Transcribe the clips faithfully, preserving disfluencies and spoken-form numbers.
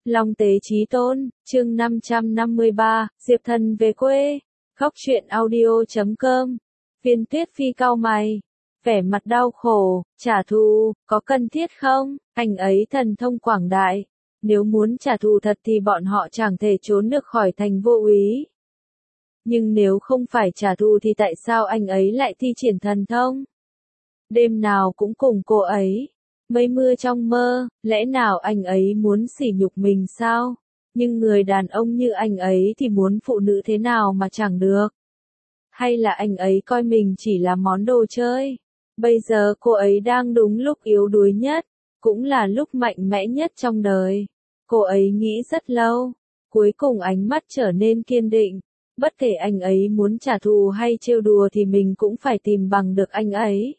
Long tế chí tôn, chương năm trăm năm mươi ba, Diệp Thần về quê. Góc truyện audio chấm com. Viên Tuyết Phi cau mày, vẻ mặt đau khổ, trả thù, có cần thiết không? Anh ấy thần thông quảng đại, nếu muốn trả thù thật thì bọn họ chẳng thể trốn được khỏi thành vô úy. Nhưng nếu không phải trả thù thì tại sao anh ấy lại thi triển thần thông? Đêm nào cũng cùng cô ấy. Mây mưa trong mơ, lẽ nào anh ấy muốn sỉ nhục mình sao? Nhưng người đàn ông như anh ấy thì muốn phụ nữ thế nào mà chẳng được? Hay là anh ấy coi mình chỉ là món đồ chơi? Bây giờ cô ấy đang đúng lúc yếu đuối nhất, cũng là lúc mạnh mẽ nhất trong đời. Cô ấy nghĩ rất lâu, cuối cùng ánh mắt trở nên kiên định. Bất kể anh ấy muốn trả thù hay trêu đùa thì mình cũng phải tìm bằng được anh ấy.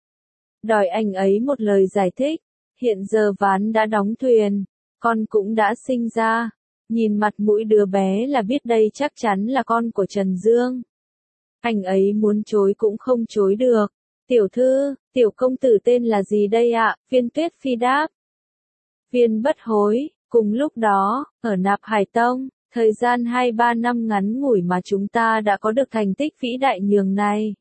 Đòi anh ấy một lời giải thích. Hiện giờ ván đã đóng thuyền, con cũng đã sinh ra. Nhìn mặt mũi đứa bé là biết đây chắc chắn là con của Trần Dương. Anh ấy muốn chối cũng không chối được. Tiểu thư, tiểu công tử tên là gì đây ạ? Viên Tuyết Phi đáp. Viên Bất Hối. Cùng lúc đó, ở Nạp Hải Tông, thời gian hai ba năm ngắn ngủi mà chúng ta đã có được thành tích vĩ đại nhường này.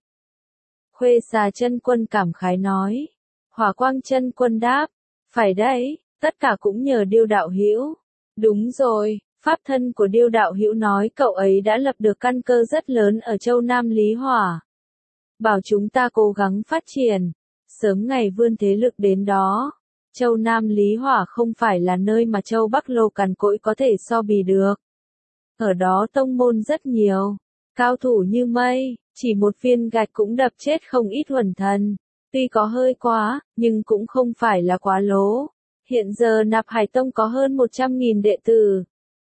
Khuê Xà Chân Quân cảm khái nói. Hỏa Quang Chân Quân đáp. Phải đấy, tất cả cũng nhờ Điêu đạo hữu. Đúng rồi, pháp thân của Điêu đạo hữu nói cậu ấy đã lập được căn cơ rất lớn ở châu Nam Lý Hỏa. Bảo chúng ta cố gắng phát triển, sớm ngày vươn thế lực đến đó. Châu Nam Lý Hỏa không phải là nơi mà châu Bắc Lô cằn cỗi có thể so bì được. Ở đó tông môn rất nhiều, cao thủ như mây, chỉ một viên gạch cũng đập chết không ít huẩn thần. Tuy có hơi quá, nhưng cũng không phải là quá lố. Hiện giờ Nạp Hải Tông có hơn một trăm nghìn đệ tử.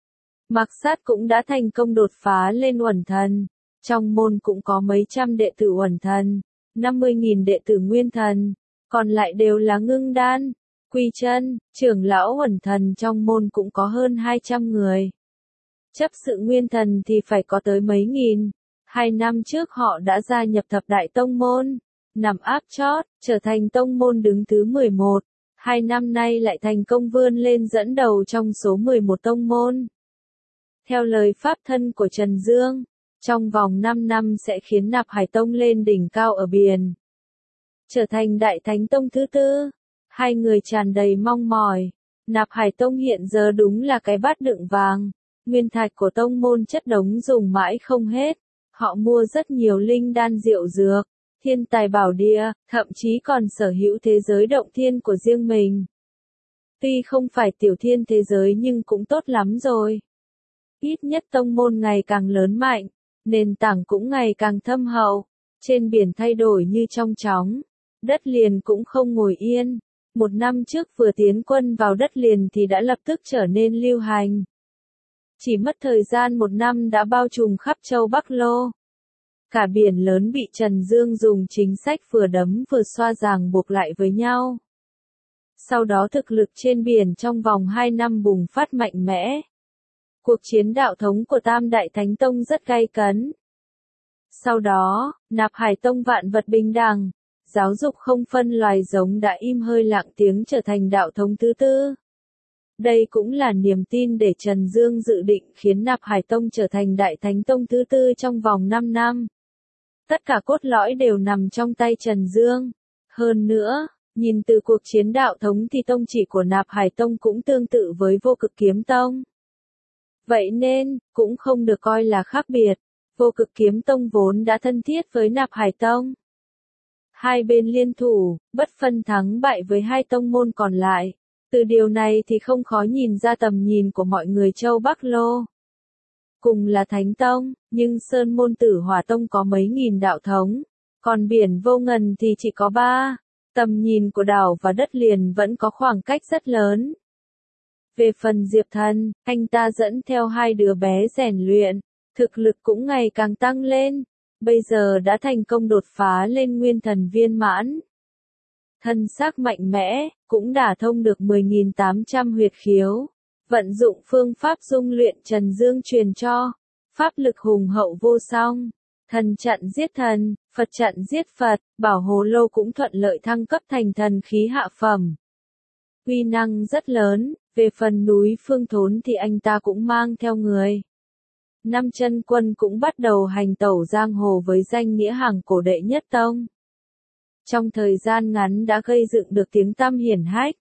Mạc Sát cũng đã thành công đột phá lên uẩn thần. Trong môn cũng có mấy trăm đệ tử uẩn thần, năm mươi nghìn đệ tử nguyên thần, còn lại đều là ngưng đan. Quy Chân, trưởng lão uẩn thần trong môn cũng có hơn hai trăm người. Chấp sự nguyên thần thì phải có tới mấy nghìn. Hai năm trước họ đã gia nhập thập đại tông môn. Nằm áp chót, trở thành tông môn đứng thứ mười một, hai năm nay lại thành công vươn lên dẫn đầu trong số mười một tông môn. Theo lời pháp thân của Trần Dương, trong vòng năm năm sẽ khiến Nạp Hải Tông lên đỉnh cao ở biển. Trở thành Đại Thánh Tông thứ tư, hai người tràn đầy mong mỏi. Nạp Hải Tông hiện giờ đúng là cái bát đựng vàng, nguyên thạch của tông môn chất đống dùng mãi không hết. Họ mua rất nhiều linh đan diệu dược, thiên tài bảo địa, thậm chí còn sở hữu thế giới động thiên của riêng mình. Tuy không phải tiểu thiên thế giới nhưng cũng tốt lắm rồi. Ít nhất tông môn ngày càng lớn mạnh, nền tảng cũng ngày càng thâm hậu, trên biển thay đổi như trong chóng, đất liền cũng không ngồi yên. Một năm trước vừa tiến quân vào đất liền thì đã lập tức trở nên lưu hành. Chỉ mất thời gian một năm đã bao trùm khắp châu Bắc Lô. Cả biển lớn bị Trần Dương dùng chính sách vừa đấm vừa xoa ràng buộc lại với nhau. Sau đó thực lực trên biển trong vòng hai năm bùng phát mạnh mẽ. Cuộc chiến đạo thống của Tam Đại Thánh Tông rất gay cấn. Sau đó, Nạp Hải Tông vạn vật bình đẳng, giáo dục không phân loài giống đã im hơi lặng tiếng trở thành đạo thống thứ tư. Đây cũng là niềm tin để Trần Dương dự định khiến Nạp Hải Tông trở thành Đại Thánh Tông thứ tư trong vòng năm năm. Tất cả cốt lõi đều nằm trong tay Trần Dương. Hơn nữa, nhìn từ cuộc chiến đạo thống thì tông chỉ của Nạp Hải Tông cũng tương tự với Vô Cực Kiếm Tông. Vậy nên, cũng không được coi là khác biệt. Vô Cực Kiếm Tông vốn đã thân thiết với Nạp Hải Tông. Hai bên liên thủ, bất phân thắng bại với hai tông môn còn lại. Từ điều này thì không khó nhìn ra tầm nhìn của mọi người châu Bắc Lô. Cùng là Thánh Tông, nhưng Sơn Môn Tử Hỏa Tông có mấy nghìn đạo thống, còn biển Vô Ngần thì chỉ có ba. Tầm nhìn của đảo và đất liền vẫn có khoảng cách rất lớn. Về phần Diệp Thần, anh ta dẫn theo hai đứa bé rèn luyện, thực lực cũng ngày càng tăng lên, bây giờ đã thành công đột phá lên nguyên thần viên mãn. Thân xác mạnh mẽ, cũng đả thông được mười nghìn tám trăm huyệt khiếu. Vận dụng phương pháp dung luyện Trần Dương truyền cho, pháp lực hùng hậu vô song, thần chặn giết thần, Phật chặn giết Phật, bảo hồ lô cũng thuận lợi thăng cấp thành thần khí hạ phẩm. Uy năng rất lớn, Về phần núi Phương Thốn thì anh ta cũng mang theo người. Năm chân quân cũng bắt đầu hành tẩu giang hồ với danh nghĩa hàng cổ đệ nhất tông. Trong thời gian ngắn đã gây dựng được tiếng tăm hiển hách.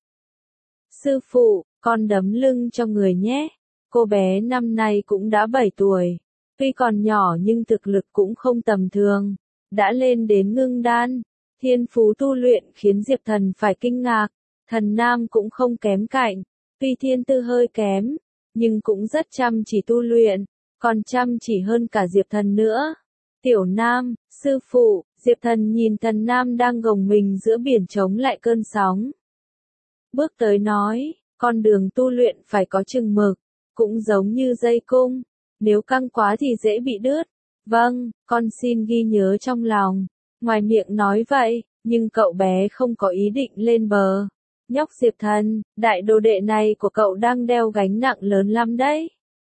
Sư phụ, con đấm lưng cho người nhé. Cô bé năm nay cũng đã bảy tuổi. Tuy còn nhỏ nhưng thực lực cũng không tầm thường. Đã lên đến ngưng đan. Thiên phú tu luyện khiến Diệp Thần phải kinh ngạc. Thần Nam cũng không kém cạnh. Tuy thiên tư hơi kém, nhưng cũng rất chăm chỉ tu luyện. Còn chăm chỉ hơn cả Diệp Thần nữa. Tiểu Nam, sư phụ, Diệp Thần nhìn Thần Nam đang gồng mình giữa biển chống lại cơn sóng. Bước tới nói, con đường tu luyện phải có chừng mực, cũng giống như dây cung, nếu căng quá thì dễ bị đứt. Vâng, con xin ghi nhớ trong lòng. Ngoài miệng nói vậy, nhưng cậu bé không có ý định lên bờ. Nhóc Diệp Thần, đại đồ đệ này của cậu đang đeo gánh nặng lớn lắm đấy.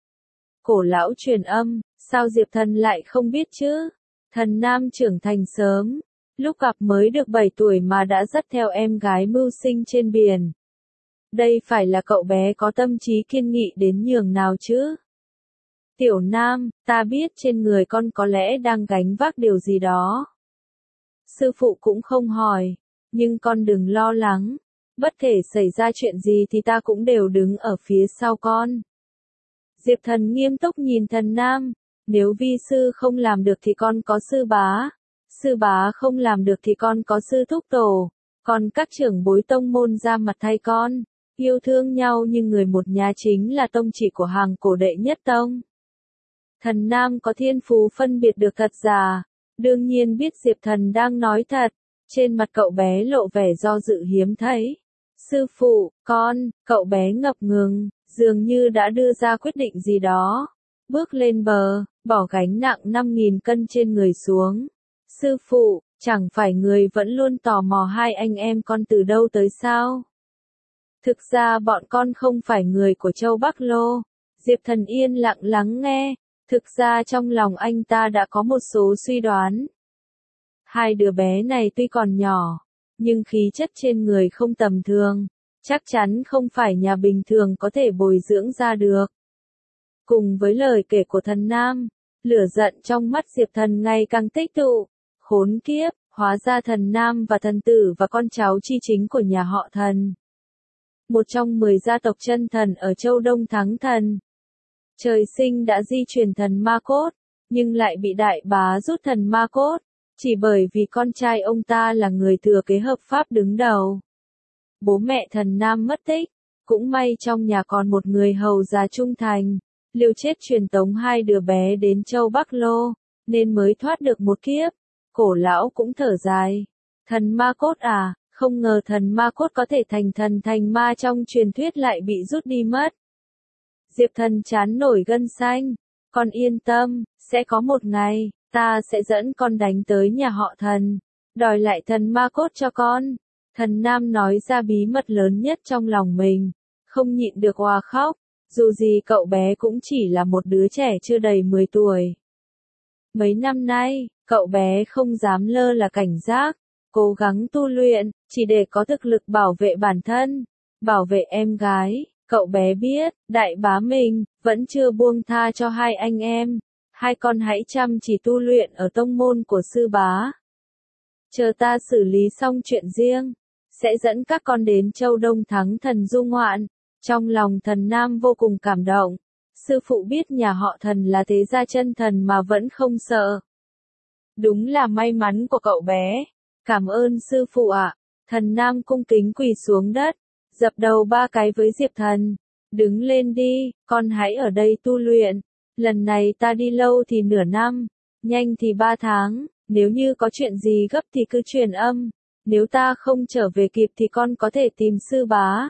Cổ lão truyền âm, sao Diệp Thần lại không biết chứ? Thần Nam trưởng thành sớm, lúc gặp mới được bảy tuổi mà đã dắt theo em gái mưu sinh trên biển. Đây phải là cậu bé có tâm trí kiên nghị đến nhường nào chứ? Tiểu Nam, ta biết trên người con có lẽ đang gánh vác điều gì đó. Sư phụ cũng không hỏi, nhưng con đừng lo lắng, bất kể xảy ra chuyện gì thì ta cũng đều đứng ở phía sau con. Diệp Thần nghiêm túc nhìn Thần Nam, nếu vi sư không làm được thì con có sư bá, sư bá không làm được thì con có sư thúc tổ, còn các trưởng bối tông môn ra mặt thay con, yêu thương nhau như người một nhà chính là tông chỉ của hàng cổ đệ nhất tông. Thần Nam có thiên phú phân biệt được thật giả, đương nhiên biết Diệp Thần đang nói thật, trên mặt cậu bé lộ vẻ do dự hiếm thấy. Sư phụ, con, cậu bé ngập ngừng, dường như đã đưa ra quyết định gì đó. Bước lên bờ, bỏ gánh nặng năm nghìn cân trên người xuống. Sư phụ, chẳng phải người vẫn luôn tò mò hai anh em con từ đâu tới sao? Thực ra bọn con không phải người của Châu Bắc Lô. Diệp Thần yên lặng lắng nghe, thực ra trong lòng anh ta đã có một số suy đoán. Hai đứa bé này tuy còn nhỏ, nhưng khí chất trên người không tầm thường, chắc chắn không phải nhà bình thường có thể bồi dưỡng ra được. Cùng với lời kể của Thần Nam, lửa giận trong mắt Diệp Thần ngày càng tích tụ. Khốn kiếp, hóa ra Thần Nam và Thần Tử và con cháu chi chính của nhà họ Thần. Một trong mười gia tộc chân thần ở châu Đông Thắng Thần. Trời sinh đã di truyền thần ma cốt, nhưng lại bị đại bá rút thần ma cốt, chỉ bởi vì con trai ông ta là người thừa kế hợp pháp đứng đầu. Bố mẹ Thần Nam mất tích, cũng may trong nhà còn một người hầu già trung thành, liều chết truyền tống hai đứa bé đến châu Bắc Lô, nên mới thoát được một kiếp. Cổ lão cũng thở dài. Thần ma cốt à, không ngờ thần ma cốt có thể thành thần thành ma trong truyền thuyết lại bị rút đi mất. Diệp Thần chán nổi gân xanh. Con yên tâm, sẽ có một ngày, ta sẽ dẫn con đánh tới nhà họ Thần, đòi lại thần ma cốt cho con. Thần Nam nói ra bí mật lớn nhất trong lòng mình, không nhịn được òa khóc, dù gì cậu bé cũng chỉ là một đứa trẻ chưa đầy mười tuổi. Mấy năm nay, cậu bé không dám lơ là cảnh giác, cố gắng tu luyện, chỉ để có thực lực bảo vệ bản thân, bảo vệ em gái. Cậu bé biết, đại bá mình, vẫn chưa buông tha cho hai anh em. Hai con hãy chăm chỉ tu luyện ở tông môn của sư bá. Chờ ta xử lý xong chuyện riêng, sẽ dẫn các con đến châu Đông Thắng Thần du ngoạn. Trong lòng Thần Nam vô cùng cảm động. Sư phụ biết nhà họ Thần là thế gia chân thần mà vẫn không sợ. Đúng là may mắn của cậu bé. Cảm ơn sư phụ ạ. Thần Nam cung kính quỳ xuống đất, dập đầu ba cái với Diệp Thần. Đứng lên đi, con hãy ở đây tu luyện. Lần này ta đi lâu thì nửa năm, nhanh thì ba tháng, nếu như có chuyện gì gấp thì cứ truyền âm. Nếu ta không trở về kịp thì con có thể tìm sư bá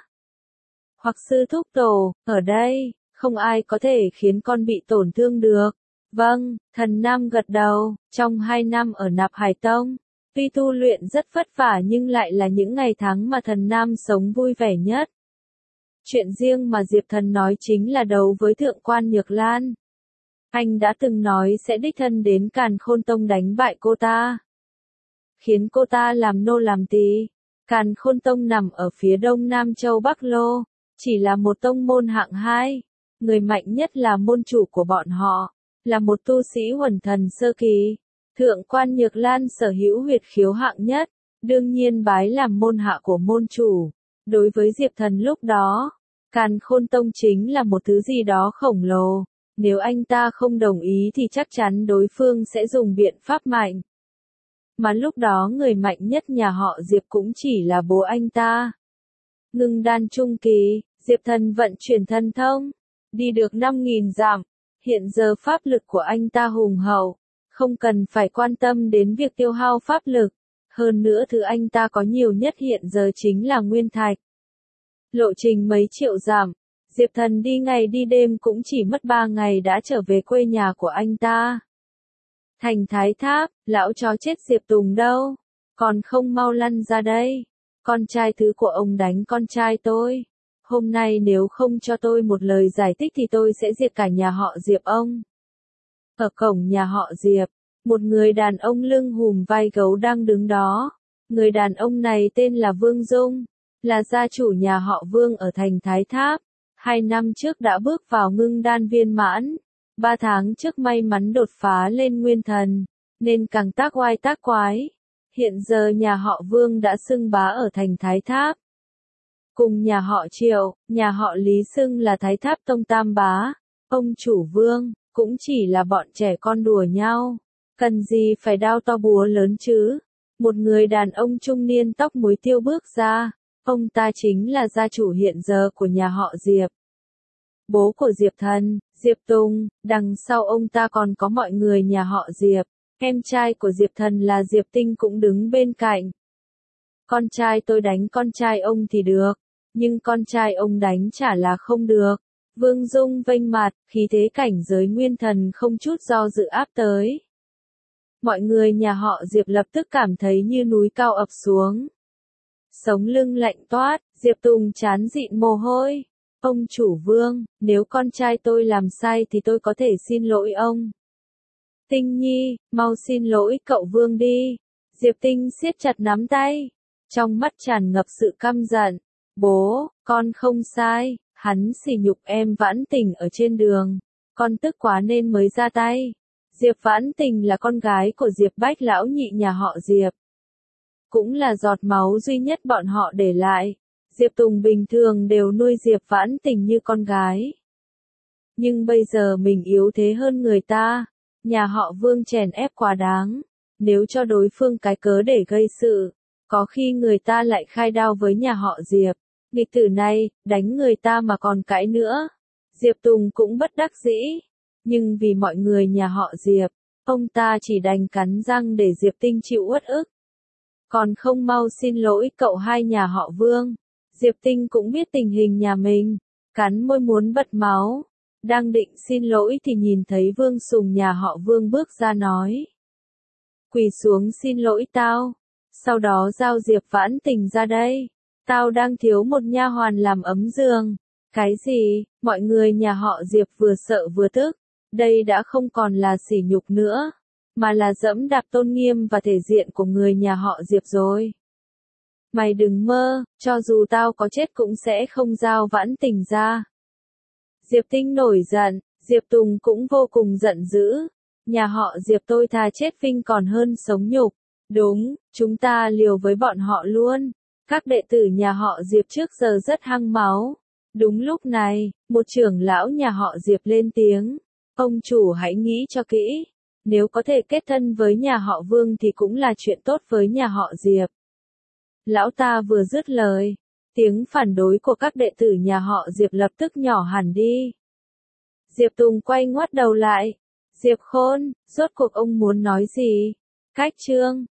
hoặc sư thúc tổ, ở đây, không ai có thể khiến con bị tổn thương được. Vâng, Thần Nam gật đầu. Trong hai năm ở Nạp Hải Tông, tuy tu luyện rất vất vả nhưng lại là những ngày tháng mà Thần Nam sống vui vẻ nhất. Chuyện riêng mà Diệp Thần nói chính là đấu với Thượng quan Nhược Lan. Anh đã từng nói sẽ đích thân đến Càn Khôn Tông đánh bại cô ta, khiến cô ta làm nô làm tỳ. Càn Khôn Tông nằm ở phía đông nam châu Bắc Lô, chỉ là một tông môn hạng hai, người mạnh nhất là môn chủ của bọn họ, là một tu sĩ huẩn thần sơ kỳ. Thượng quan Nhược Lan sở hữu huyệt khiếu hạng nhất, đương nhiên bái làm môn hạ của môn chủ. Đối với Diệp Thần lúc đó, Càn Khôn Tông chính là một thứ gì đó khổng lồ. Nếu anh ta không đồng ý thì chắc chắn đối phương sẽ dùng biện pháp mạnh. Mà lúc đó người mạnh nhất nhà họ Diệp cũng chỉ là bố anh ta. Ngưng đan trung kỳ, Diệp Thần vận chuyển thần thông, đi được năm nghìn dặm. Hiện giờ pháp lực của anh ta hùng hậu, không cần phải quan tâm đến việc tiêu hao pháp lực. Hơn nữa thứ anh ta có nhiều nhất hiện giờ chính là nguyên thạch. Lộ trình mấy triệu dặm, Diệp Thần đi ngày đi đêm cũng chỉ mất ba ngày đã trở về quê nhà của anh ta. Thành Thái Tháp, lão chó chết Diệp Tùng đâu? Còn không mau lăn ra đây. Con trai thứ của ông đánh con trai tôi. Hôm nay nếu không cho tôi một lời giải thích thì tôi sẽ diệt cả nhà họ Diệp ông. Ở cổng nhà họ Diệp, một người đàn ông lưng hùm vai gấu đang đứng đó. Người đàn ông này tên là Vương Dung, là gia chủ nhà họ Vương ở thành Thái Tháp. Hai năm trước đã bước vào ngưng đan viên mãn. Ba tháng trước may mắn đột phá lên nguyên thần, nên càng tác oai tác quái. Hiện giờ nhà họ Vương đã xưng bá ở thành Thái Tháp. Cùng nhà họ Triệu, nhà họ Lý xưng là Thái Tháp Tông Tam Bá. Ông chủ Vương, cũng chỉ là bọn trẻ con đùa nhau. Cần gì phải đao to búa lớn chứ? Một người đàn ông trung niên tóc muối tiêu bước ra. Ông ta chính là gia chủ hiện giờ của nhà họ Diệp. Bố của Diệp Thần, Diệp Tùng, đằng sau ông ta còn có mọi người nhà họ Diệp. Em trai của Diệp Thần là Diệp Tinh cũng đứng bên cạnh. Con trai tôi đánh con trai ông thì được, nhưng con trai ông đánh chả là không được. Vương Dung vênh mặt, khí thế cảnh giới nguyên thần không chút do dự áp tới. Mọi người nhà họ Diệp lập tức cảm thấy như núi cao ập xuống. Sống lưng lạnh toát, Diệp Tùng chán dịn mồ hôi. Ông chủ Vương, nếu con trai tôi làm sai thì tôi có thể xin lỗi ông. Tinh Nhi, mau xin lỗi cậu Vương đi. Diệp Tinh siết chặt nắm tay, trong mắt tràn ngập sự căm giận. Bố, con không sai, hắn sỉ nhục em Vãn Tình ở trên đường. Con tức quá nên mới ra tay. Diệp Vãn Tình là con gái của Diệp Bách lão nhị nhà họ Diệp. Cũng là giọt máu duy nhất bọn họ để lại. Diệp Tùng bình thường đều nuôi Diệp Vãn Tình như con gái. Nhưng bây giờ mình yếu thế hơn người ta. Nhà họ Vương chèn ép quá đáng. Nếu cho đối phương cái cớ để gây sự, có khi người ta lại khai đao với nhà họ Diệp. Nghịch tử này, đánh người ta mà còn cãi nữa. Diệp Tùng cũng bất đắc dĩ. Nhưng vì mọi người nhà họ Diệp, ông ta chỉ đành cắn răng để Diệp Tinh chịu uất ức. Còn không mau xin lỗi cậu hai nhà họ Vương. Diệp Tinh cũng biết tình hình nhà mình, cắn môi muốn bật máu. Đang định xin lỗi thì nhìn thấy Vương Sùng nhà họ Vương bước ra nói. Quỳ xuống xin lỗi tao. Sau đó giao Diệp Vãn Tình ra đây. Tao đang thiếu một nha hoàn làm ấm giường. Cái gì? Mọi người nhà họ Diệp vừa sợ vừa tức. Đây đã không còn là sỉ nhục nữa, mà là dẫm đạp tôn nghiêm và thể diện của người nhà họ Diệp rồi. Mày đừng mơ, cho dù tao có chết cũng sẽ không giao Vãn Tình ra. Diệp Tinh nổi giận, Diệp Tùng cũng vô cùng giận dữ. Nhà họ Diệp tôi thà chết vinh còn hơn sống nhục. Đúng, chúng ta liều với bọn họ luôn. Các đệ tử nhà họ Diệp trước giờ rất hăng máu. Đúng lúc này, một trưởng lão nhà họ Diệp lên tiếng. Ông chủ hãy nghĩ cho kỹ. Nếu có thể kết thân với nhà họ Vương thì cũng là chuyện tốt với nhà họ Diệp. Lão ta vừa dứt lời, tiếng phản đối của các đệ tử nhà họ Diệp lập tức nhỏ hẳn đi. Diệp Tùng quay ngoắt đầu lại. Diệp Khôn, rốt cuộc ông muốn nói gì? Cách chương